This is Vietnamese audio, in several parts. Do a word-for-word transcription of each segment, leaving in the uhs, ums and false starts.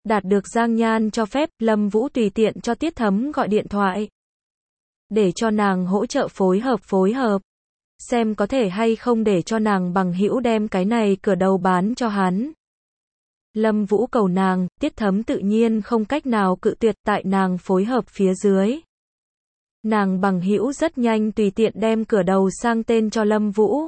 Đạt được Giang Nhan cho phép, Lâm Vũ tùy tiện cho Tiết Thấm gọi điện thoại. Để cho nàng hỗ trợ phối hợp phối hợp. Xem có thể hay không để cho nàng bằng hữu đem cái này cửa đầu bán cho hắn. Lâm Vũ cầu nàng, Tiết Thấm tự nhiên không cách nào cự tuyệt tại nàng phối hợp phía dưới. Nàng bằng hữu rất nhanh tùy tiện đem cửa đầu sang tên cho Lâm Vũ.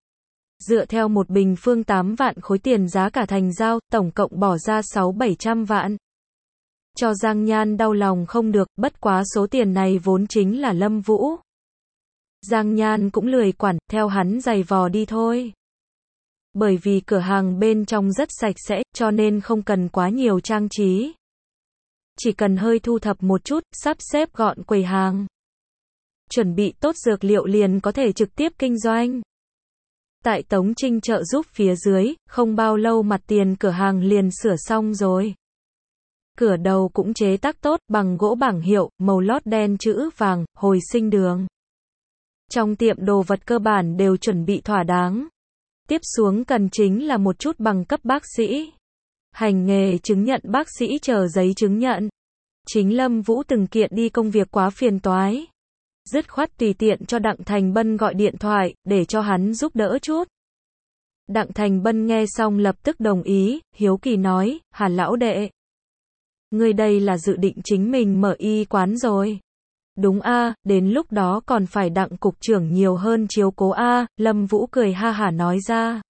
Dựa theo một bình phương tám vạn khối tiền giá cả thành giao, tổng cộng bỏ ra sáu bảy trăm vạn. Cho Giang Nhan đau lòng không được, bất quá số tiền này vốn chính là Lâm Vũ. Giang Nhan cũng lười quản, theo hắn giày vò đi thôi. Bởi vì cửa hàng bên trong rất sạch sẽ, cho nên không cần quá nhiều trang trí. Chỉ cần hơi thu thập một chút, sắp xếp gọn quầy hàng. Chuẩn bị tốt dược liệu liền có thể trực tiếp kinh doanh. Tại Tống Trinh trợ giúp phía dưới, không bao lâu mặt tiền cửa hàng liền sửa xong rồi. Cửa đầu cũng chế tác tốt, bằng gỗ bảng hiệu, màu lót đen chữ vàng, hồi sinh đường. Trong tiệm đồ vật cơ bản đều chuẩn bị thỏa đáng. Tiếp xuống cần chính là một chút bằng cấp bác sĩ. Hành nghề chứng nhận bác sĩ chờ giấy chứng nhận. Chính Lâm Vũ từng kiện đi công việc quá phiền toái. Dứt khoát tùy tiện cho Đặng Thành Bân gọi điện thoại, để cho hắn giúp đỡ chút. Đặng Thành Bân nghe xong lập tức đồng ý, hiếu kỳ nói, Hà lão đệ. Ngươi đây là dự định chính mình mở y quán rồi. Đúng a, đến lúc đó còn phải Đặng cục trưởng nhiều hơn chiếu cố a, Lâm Vũ cười ha hả nói ra.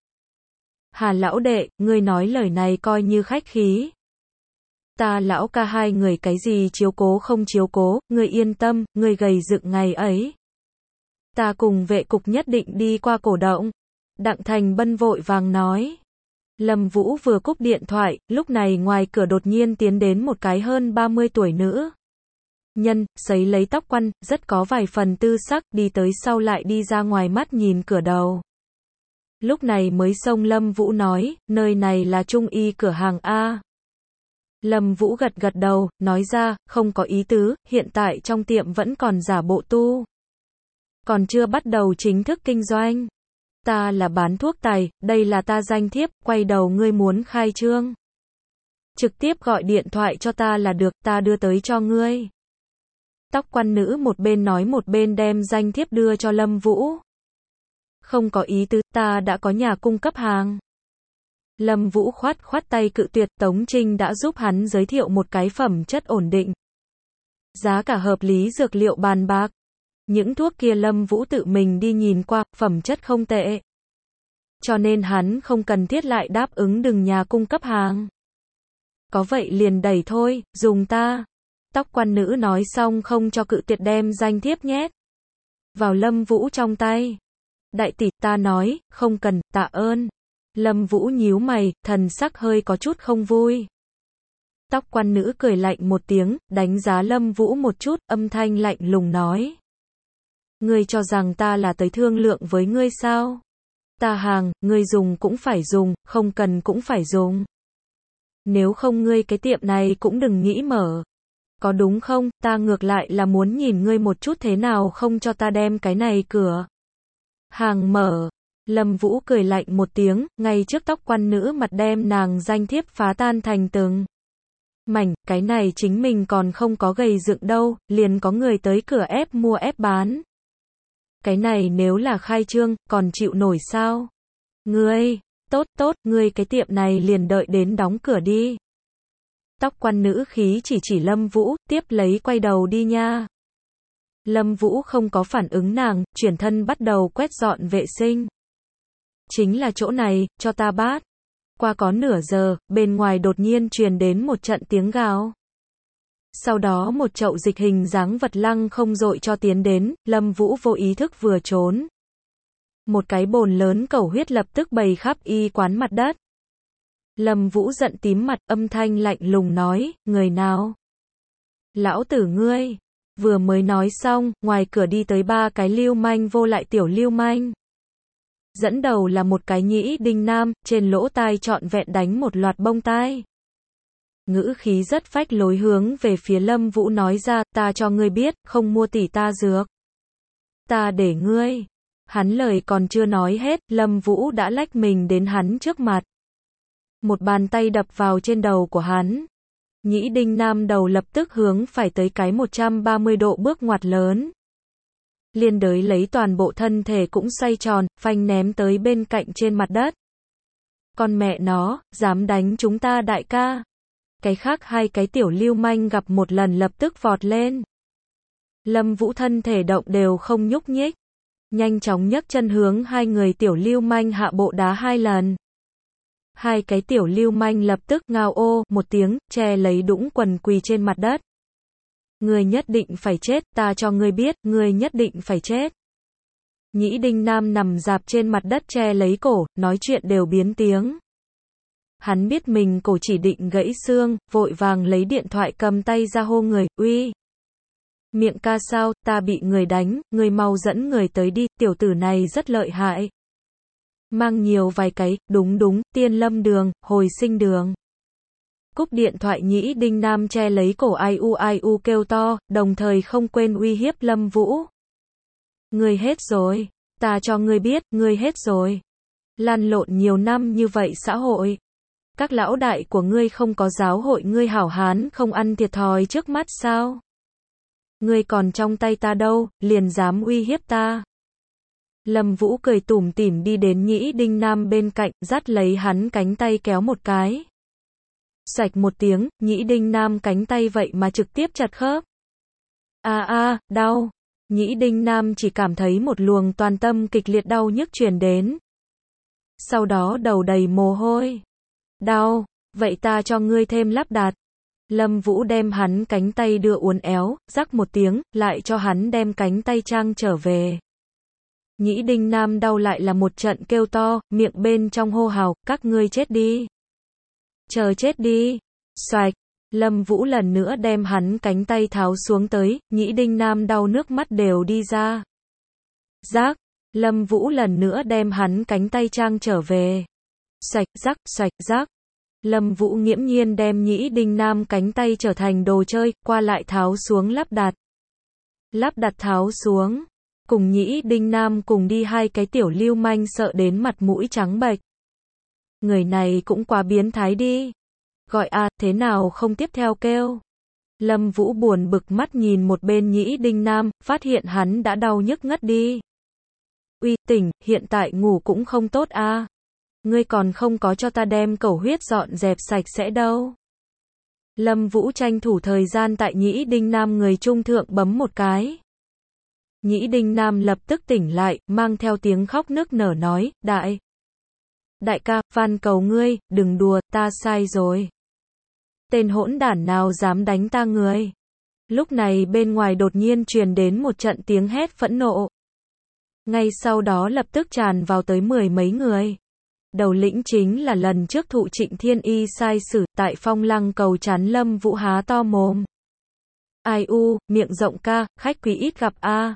Hà lão đệ, ngươi nói lời này coi như khách khí. Ta lão ca hai người cái gì chiếu cố không chiếu cố, ngươi yên tâm, ngươi gầy dựng ngày ấy. Ta cùng vệ cục nhất định đi qua cổ động. Đặng Thành Bân vội vàng nói. Lâm Vũ vừa cúp điện thoại, lúc này ngoài cửa đột nhiên tiến đến một cái hơn ba mươi tuổi nữ nhân, sấy lấy tóc quăn, rất có vài phần tư sắc, đi tới sau lại đi ra ngoài mắt nhìn cửa đầu. Lúc này mới xông Lâm Vũ nói, nơi này là Trung y cửa hàng A. Lâm Vũ gật gật đầu, nói ra, không có ý tứ, hiện tại trong tiệm vẫn còn giả bộ tu. Còn chưa bắt đầu chính thức kinh doanh. Ta là bán thuốc tài, đây là ta danh thiếp, quay đầu ngươi muốn khai trương. Trực tiếp gọi điện thoại cho ta là được, ta đưa tới cho ngươi. Tóc quan nữ một bên nói một bên đem danh thiếp đưa cho Lâm Vũ. Không có ý tứ, ta đã có nhà cung cấp hàng. Lâm Vũ khoát khoát tay cự tuyệt, Tống Trinh đã giúp hắn giới thiệu một cái phẩm chất ổn định. Giá cả hợp lý dược liệu bàn bạc. Những thuốc kia Lâm Vũ tự mình đi nhìn qua, phẩm chất không tệ. Cho nên hắn không cần thiết lại đáp ứng đừng nhà cung cấp hàng. Có vậy liền đẩy thôi, dùng ta. Tóc quan nữ nói xong không cho cự tuyệt đem danh thiếp nhét vào Lâm Vũ trong tay. Đại tỷ, ta nói, không cần, tạ ơn. Lâm Vũ nhíu mày, thần sắc hơi có chút không vui. Tóc quan nữ cười lạnh một tiếng, đánh giá Lâm Vũ một chút, âm thanh lạnh lùng nói. Ngươi cho rằng ta là tới thương lượng với ngươi sao? Ta hàng, ngươi dùng cũng phải dùng, không cần cũng phải dùng. Nếu không ngươi cái tiệm này cũng đừng nghĩ mở. Có đúng không, ta ngược lại là muốn nhìn ngươi một chút thế nào không cho ta đem cái này cửa hàng mở. Lâm Vũ cười lạnh một tiếng, ngay trước tóc quan nữ mặt đem nàng danh thiếp phá tan thành từng mảnh, cái này chính mình còn không có gầy dựng đâu, liền có người tới cửa ép mua ép bán. Cái này nếu là khai trương, còn chịu nổi sao? Ngươi, tốt tốt, ngươi cái tiệm này liền đợi đến đóng cửa đi. Tóc quan nữ khí chỉ chỉ Lâm Vũ, tiếp lấy quay đầu đi nha. Lâm Vũ không có phản ứng nàng, chuyển thân bắt đầu quét dọn vệ sinh. Chính là chỗ này, cho ta bát. Qua có nửa giờ, bên ngoài đột nhiên truyền đến một trận tiếng gào. Sau đó một chậu dịch hình dáng vật lăng không dội cho tiến đến, Lâm Vũ vô ý thức vừa trốn. Một cái bồn lớn cầu huyết lập tức bày khắp y quán mặt đất. Lâm Vũ giận tím mặt, âm thanh lạnh lùng nói, người nào? Lão tử ngươi. Vừa mới nói xong, ngoài cửa đi tới ba cái lưu manh vô lại tiểu lưu manh. Dẫn đầu là một cái nhĩ đinh nam, trên lỗ tai trọn vẹn đánh một loạt bông tai. Ngữ khí rất phách lối hướng về phía Lâm Vũ nói ra, ta cho ngươi biết, không mua tỷ ta dược. Ta để ngươi. Hắn lời còn chưa nói hết, Lâm Vũ đã lách mình đến hắn trước mặt. Một bàn tay đập vào trên đầu của hắn. Nhĩ Đinh Nam đầu lập tức hướng phải tới cái một trăm ba mươi độ bước ngoặt lớn. Liên đới lấy toàn bộ thân thể cũng xoay tròn, phanh ném tới bên cạnh trên mặt đất. Con mẹ nó, dám đánh chúng ta đại ca. Cái khác hai cái tiểu lưu manh gặp một lần lập tức vọt lên. Lâm Vũ thân thể động đều không nhúc nhích. Nhanh chóng nhấc chân hướng hai người tiểu lưu manh hạ bộ đá hai lần. Hai cái tiểu lưu manh lập tức ngao ô một tiếng, che lấy đũng quần quỳ trên mặt đất. Ngươi nhất định phải chết, ta cho ngươi biết, ngươi nhất định phải chết. Nhĩ Đinh Nam nằm dạp trên mặt đất che lấy cổ, nói chuyện đều biến tiếng. Hắn biết mình cổ chỉ định gãy xương, vội vàng lấy điện thoại cầm tay ra hô người, uy. Miệng ca sao, ta bị người đánh, người mau dẫn người tới đi, tiểu tử này rất lợi hại. Mang nhiều vài cái, đúng đúng, tiên lâm đường, hồi sinh đường. Cúp điện thoại Nhĩ Đinh Nam che lấy cổ ai u ai u kêu to, đồng thời không quên uy hiếp Lâm Vũ. Ngươi hết rồi, ta cho ngươi biết, ngươi hết rồi. Lăn lộn nhiều năm như vậy xã hội. Các lão đại của ngươi không có giáo hội ngươi hảo hán không ăn thiệt thòi trước mắt sao? Ngươi còn trong tay ta đâu, liền dám uy hiếp ta. Lâm Vũ cười tủm tỉm đi đến Nhĩ Đinh Nam bên cạnh, dắt lấy hắn cánh tay kéo một cái. Xoạch một tiếng, Nhĩ Đinh Nam cánh tay vậy mà trực tiếp chặt khớp. A a, đau. Nhĩ Đinh Nam chỉ cảm thấy một luồng toàn tâm kịch liệt đau nhức truyền đến. Sau đó đầu đầy mồ hôi. Đau, vậy ta cho ngươi thêm lắp đặt. Lâm Vũ đem hắn cánh tay đưa uốn éo, rắc một tiếng, lại cho hắn đem cánh tay trang trở về. Nhĩ Đinh Nam đau lại là một trận kêu to, miệng bên trong hô hào, các ngươi chết đi. Chờ chết đi. Xoạch. Lâm Vũ lần nữa đem hắn cánh tay tháo xuống tới, Nhĩ Đinh Nam đau nước mắt đều đi ra. Rác. Lâm Vũ lần nữa đem hắn cánh tay trang trở về. Xoạch, rắc, xoạch, rắc. Lâm Vũ nghiễm nhiên đem Nhĩ Đinh Nam cánh tay trở thành đồ chơi, qua lại tháo xuống lắp đặt. Lắp đặt tháo xuống. Cùng Nhĩ Đinh Nam cùng đi hai cái tiểu lưu manh sợ đến mặt mũi trắng bệch. Người này cũng quá biến thái đi. Gọi a, à, thế nào không tiếp theo kêu. Lâm Vũ buồn bực mắt nhìn một bên Nhĩ Đinh Nam, phát hiện hắn đã đau nhức ngất đi. Uy, tỉnh, hiện tại ngủ cũng không tốt a. À. Ngươi còn không có cho ta đem cẩu huyết dọn dẹp sạch sẽ đâu. Lâm Vũ tranh thủ thời gian tại Nhĩ Đinh Nam người trung thượng bấm một cái. Nhĩ Đinh Nam lập tức tỉnh lại, mang theo tiếng khóc nức nở nói, đại. Đại ca, van cầu ngươi, đừng đùa, ta sai rồi. Tên hỗn đản nào dám đánh ta người. Lúc này bên ngoài đột nhiên truyền đến một trận tiếng hét phẫn nộ. Ngay sau đó lập tức tràn vào tới mười mấy người. Đầu lĩnh chính là lần trước thụ Trịnh Thiên Y sai sử tại Phong Lăng cầu chắn Lâm Vũ há to mồm. Ai u, miệng rộng ca, khách quý ít gặp a.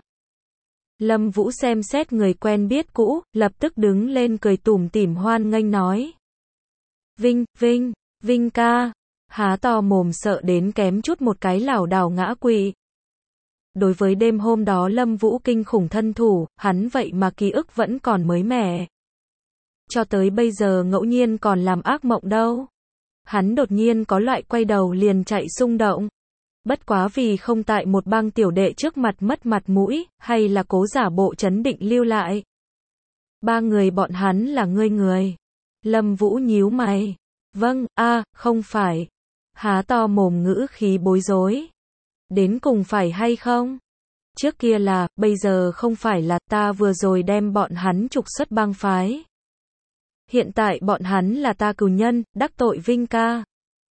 Lâm Vũ xem xét người quen biết cũ, lập tức đứng lên cười tủm tỉm hoan nghênh nói. Vinh, Vinh, Vinh ca. Há to mồm sợ đến kém chút một cái lảo đảo ngã quỵ. Đối với đêm hôm đó Lâm Vũ kinh khủng thân thủ, hắn vậy mà ký ức vẫn còn mới mẻ. Cho tới bây giờ ngẫu nhiên còn làm ác mộng đâu. Hắn đột nhiên có loại quay đầu liền chạy xung động. Bất quá vì không tại một bang tiểu đệ trước mặt mất mặt mũi, hay là cố giả bộ trấn định lưu lại. Ba người bọn hắn là ngươi người. Lâm Vũ nhíu mày. Vâng, a, không phải. Há to mồm ngữ khí bối rối. Đến cùng phải hay không? Trước kia là, bây giờ không phải là, ta vừa rồi đem bọn hắn trục xuất bang phái. Hiện tại bọn hắn là ta cừu nhân, đắc tội Vinh ca.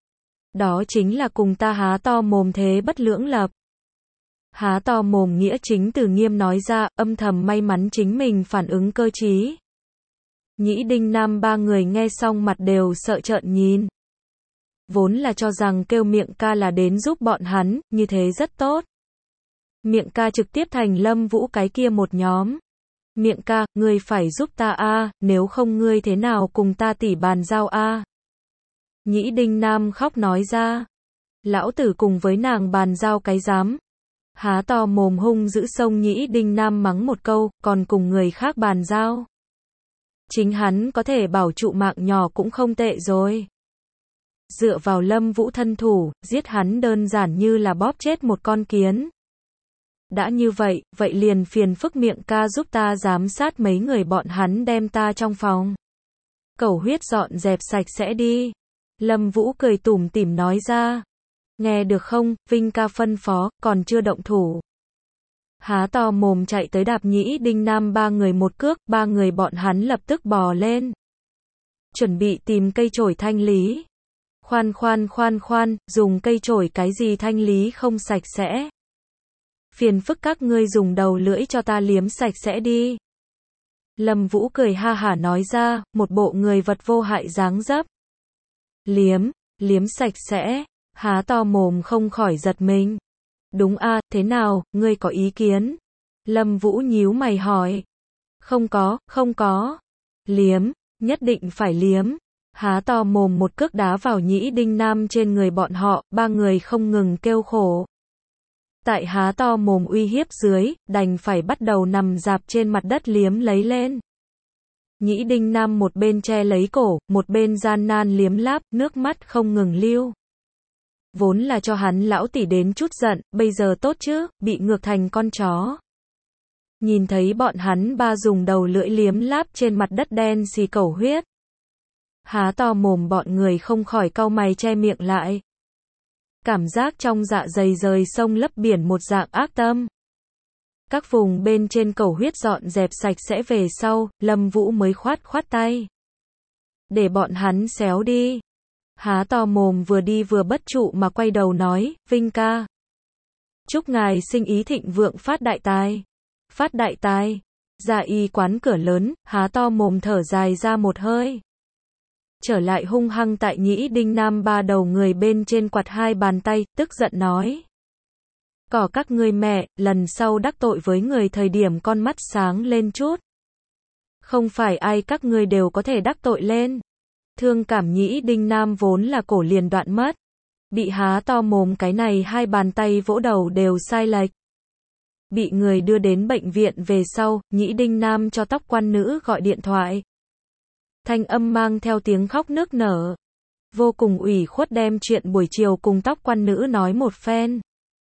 Đó chính là cùng ta há to mồm thế bất lưỡng lập. Há to mồm nghĩa chính từ nghiêm nói ra, âm thầm may mắn chính mình phản ứng cơ trí. Nhĩ Đinh Nam ba người nghe xong mặt đều sợ trợn nhìn. Vốn là cho rằng kêu miệng ca là đến giúp bọn hắn, như thế rất tốt. Miệng ca trực tiếp thành Lâm Vũ cái kia một nhóm. Miệng ca, ngươi phải giúp ta a, nếu không ngươi thế nào cùng ta tỉ bàn giao a. Nhĩ Đinh Nam khóc nói ra. Lão tử cùng với nàng bàn giao cái dám. Há to mồm hung giữ sông Nhĩ Đinh Nam mắng một câu, còn cùng người khác bàn giao. Chính hắn có thể bảo trụ mạng nhỏ cũng không tệ rồi. dựa vào Lâm Vũ thân thủ, giết hắn đơn giản như là bóp chết một con kiến. Đã như vậy, vậy liền phiền phức Miệng ca giúp ta giám sát mấy người bọn hắn đem ta trong phòng cẩu huyết dọn dẹp sạch sẽ đi. Lâm Vũ cười tủm tỉm nói ra. Nghe được không, Vinh ca phân phó, còn chưa động thủ. Há to mồm chạy tới đạp Nhĩ Đinh Nam ba người một cước, ba người bọn hắn lập tức bò lên. Chuẩn bị tìm cây chổi thanh lý. Khoan khoan khoan khoan, dùng cây chổi cái gì thanh lý không sạch sẽ. Phiền phức các ngươi dùng đầu lưỡi cho ta liếm sạch sẽ đi. Lâm Vũ cười ha hả nói ra, một bộ người vật vô hại dáng dấp. Liếm, liếm sạch sẽ, há to mồm không khỏi giật mình. Đúng a, thế nào, ngươi có ý kiến? Lâm Vũ nhíu mày hỏi. Không có, không có. Liếm, nhất định phải liếm. Há to mồm một cước đá vào Nhĩ Đinh Nam trên người bọn họ, ba người không ngừng kêu khổ. Tại há to mồm uy hiếp dưới, đành phải bắt đầu nằm dạp trên mặt đất liếm lấy lên. Nhĩ Đinh Nam một bên che lấy cổ, một bên gian nan liếm láp, nước mắt không ngừng lưu. Vốn là cho hắn lão tỷ đến chút giận, bây giờ tốt chứ, bị ngược thành con chó. Nhìn thấy bọn hắn ba dùng đầu lưỡi liếm láp trên mặt đất đen xì cẩu huyết. Há to mồm bọn người không khỏi cau mày che miệng lại. Cảm giác trong dạ dày rời sông lấp biển một dạng ác tâm. Các vùng bên trên cẩu huyết dọn dẹp sạch sẽ về sau, Lâm Vũ mới khoát khoát tay. Để bọn hắn xéo đi. Há to mồm vừa đi vừa bất trụ mà quay đầu nói, Vinh ca. Chúc ngài sinh ý thịnh vượng phát đại tài. Phát đại tài. Ra y quán cửa lớn, há to mồm thở dài ra một hơi. Trở lại hung hăng tại Nhĩ Đinh Nam ba đầu người bên trên quạt hai bàn tay, tức giận nói. Cỏ các ngươi mẹ, lần sau đắc tội với người thời điểm con mắt sáng lên chút. Không phải ai các ngươi đều có thể đắc tội lên. Thương cảm Nhĩ Đinh Nam vốn là cổ liền đoạn mất. Bị há to mồm cái này hai bàn tay vỗ đầu đều sai lệch. Bị người đưa đến bệnh viện về sau, Nhĩ Đinh Nam cho tóc quan nữ gọi điện thoại. Thanh âm mang theo tiếng khóc nức nở. Vô cùng ủy khuất đem chuyện buổi chiều cùng tóc quan nữ nói một phen.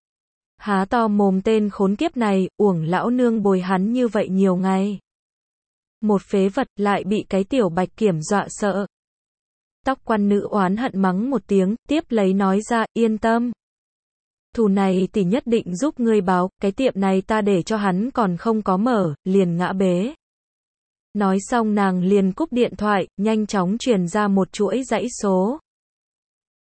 Há to mồm tên khốn kiếp này, uổng lão nương bồi hắn như vậy nhiều ngày. Một phế vật lại bị cái tiểu bạch kiểm dọa sợ. Tóc quan nữ oán hận mắng một tiếng, tiếp lấy nói ra, yên tâm. Thù này tỷ nhất định giúp ngươi báo, cái tiệm này ta để cho hắn còn không có mở, liền ngã bế. Nói xong nàng liền cúp điện thoại, nhanh chóng truyền ra một chuỗi dãy số.